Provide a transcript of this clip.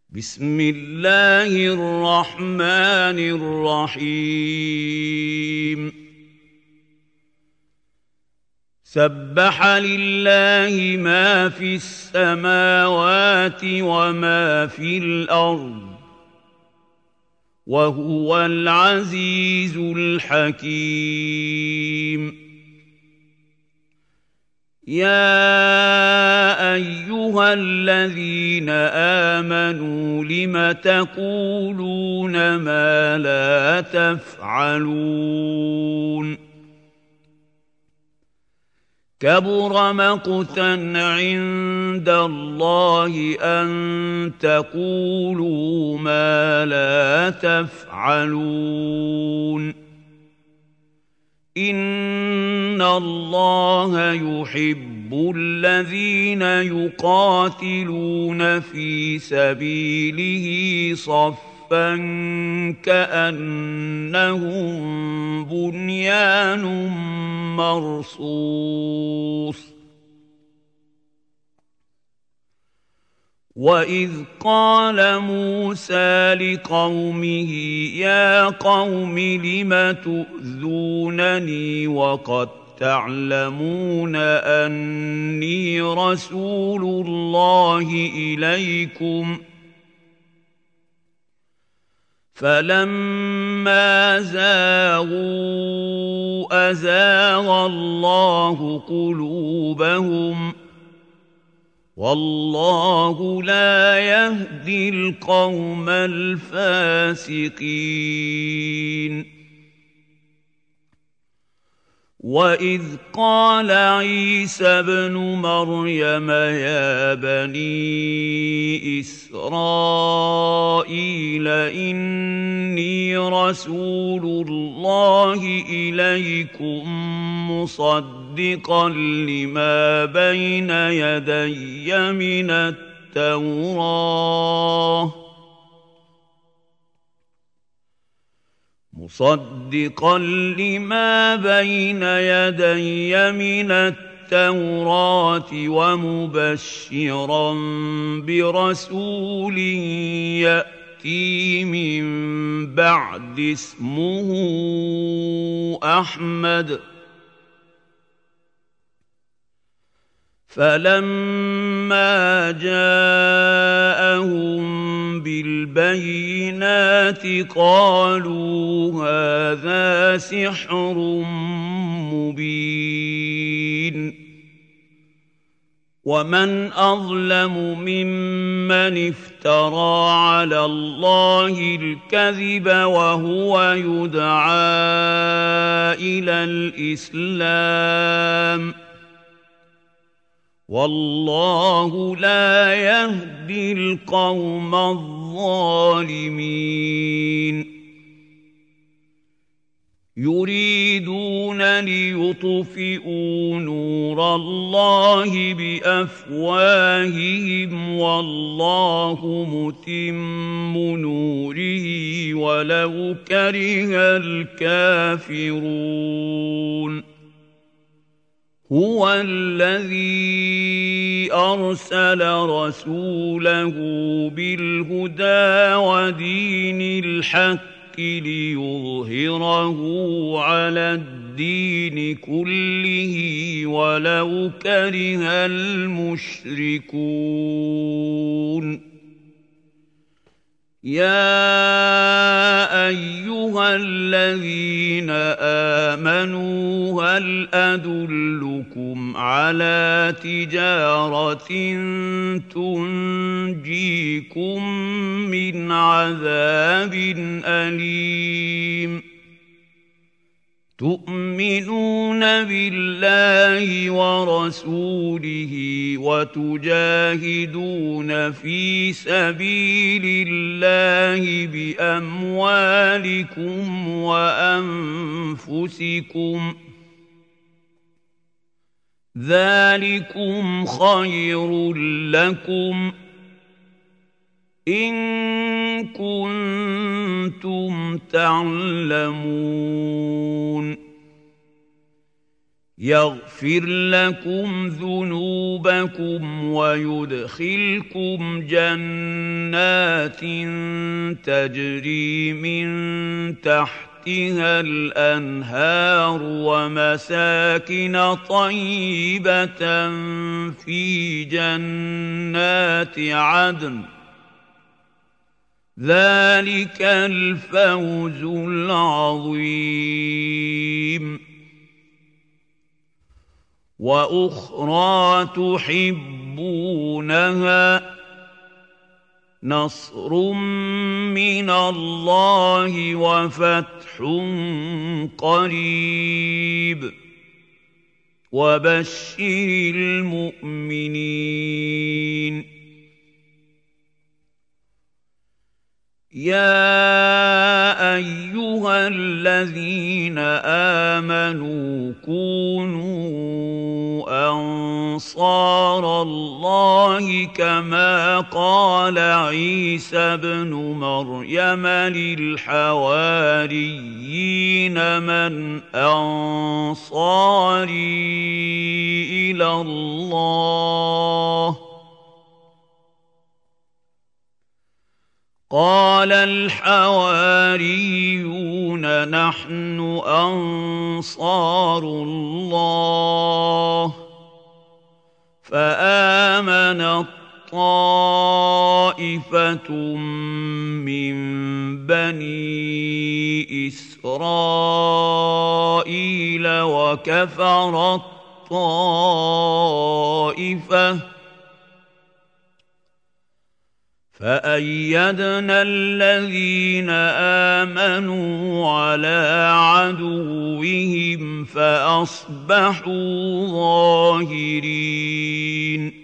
بسم الله الرحمن الرحيم سبح لله ما في السماوات وما في الأرض وهو العزيز الحكيم يا أيها الذين آمنوا لم تقولون ما لا تفعلون كبر مقتا عند الله أن تقولوا ما لا تفعلون إن الله يحب الذين يقاتلون في سبيله صفا كأنهم بنيان مرصوص وَإِذْ قَالَ مُوسَىٰ لِقَوْمِهِ يَا قَوْمِ لِمَ تُؤْذُونَنِي وَقَدْ تَعْلَمُونَ أَنِّي رَسُولُ اللَّهِ إِلَيْكُمْ فَلَمَّا زَاغُوا أَزَاغَ اللَّهُ قُلُوبَهُمْ والله لا يهدي القوم الفاسقين وإذ قال عيسى ابن مريم يا بني إسرائيل إني رسول الله إليكم مصدقا لما بين يدي من التوراة ومبشرا برسول يأتي من بعد اسمه أحمد فلما جاءهم بالبينات قالوا هذا سحر مبين ومن أظلم ممن افترى على الله الكذب وهو يدعى إلى الإسلام والله لا يهدي القوم الظالمين يريدون ليطفئوا نور الله بأفواههم والله متم نوره ولو كره الكافرون هو الذي أرسل رسوله بالهدى ودين الحق ليظهره على الدين كله ولو كره المشركون يا أيها الذين آمنوا هل أدلكم على تجارة تنجيكم من عذاب أليم تؤمنون بالله ورسوله وتجاهدون في سبيل الله بأموالكم وأنفسكم ذلكم خير لكم إن كنتم تعلمون يغفر لكم ذنوبكم ويدخلكم جنات تجري من تحتها الأنهار ومساكن طيبة في جنات عدن ذلك الفوز العظيم وأخرى تحبونها نصر من الله وفتح قريب وبشر المؤمنين يا أيها الذين آمنوا كونوا أنصار الله كما قال عيسى ابن مريم للحواريين من أنصاري إلى الله قال الحواريون نحن أنصار الله فآمنت طائفة من بني إسرائيل وكفرت طائفة فأيدنا الذين آمنوا على عدوهم فأصبحوا ظاهرين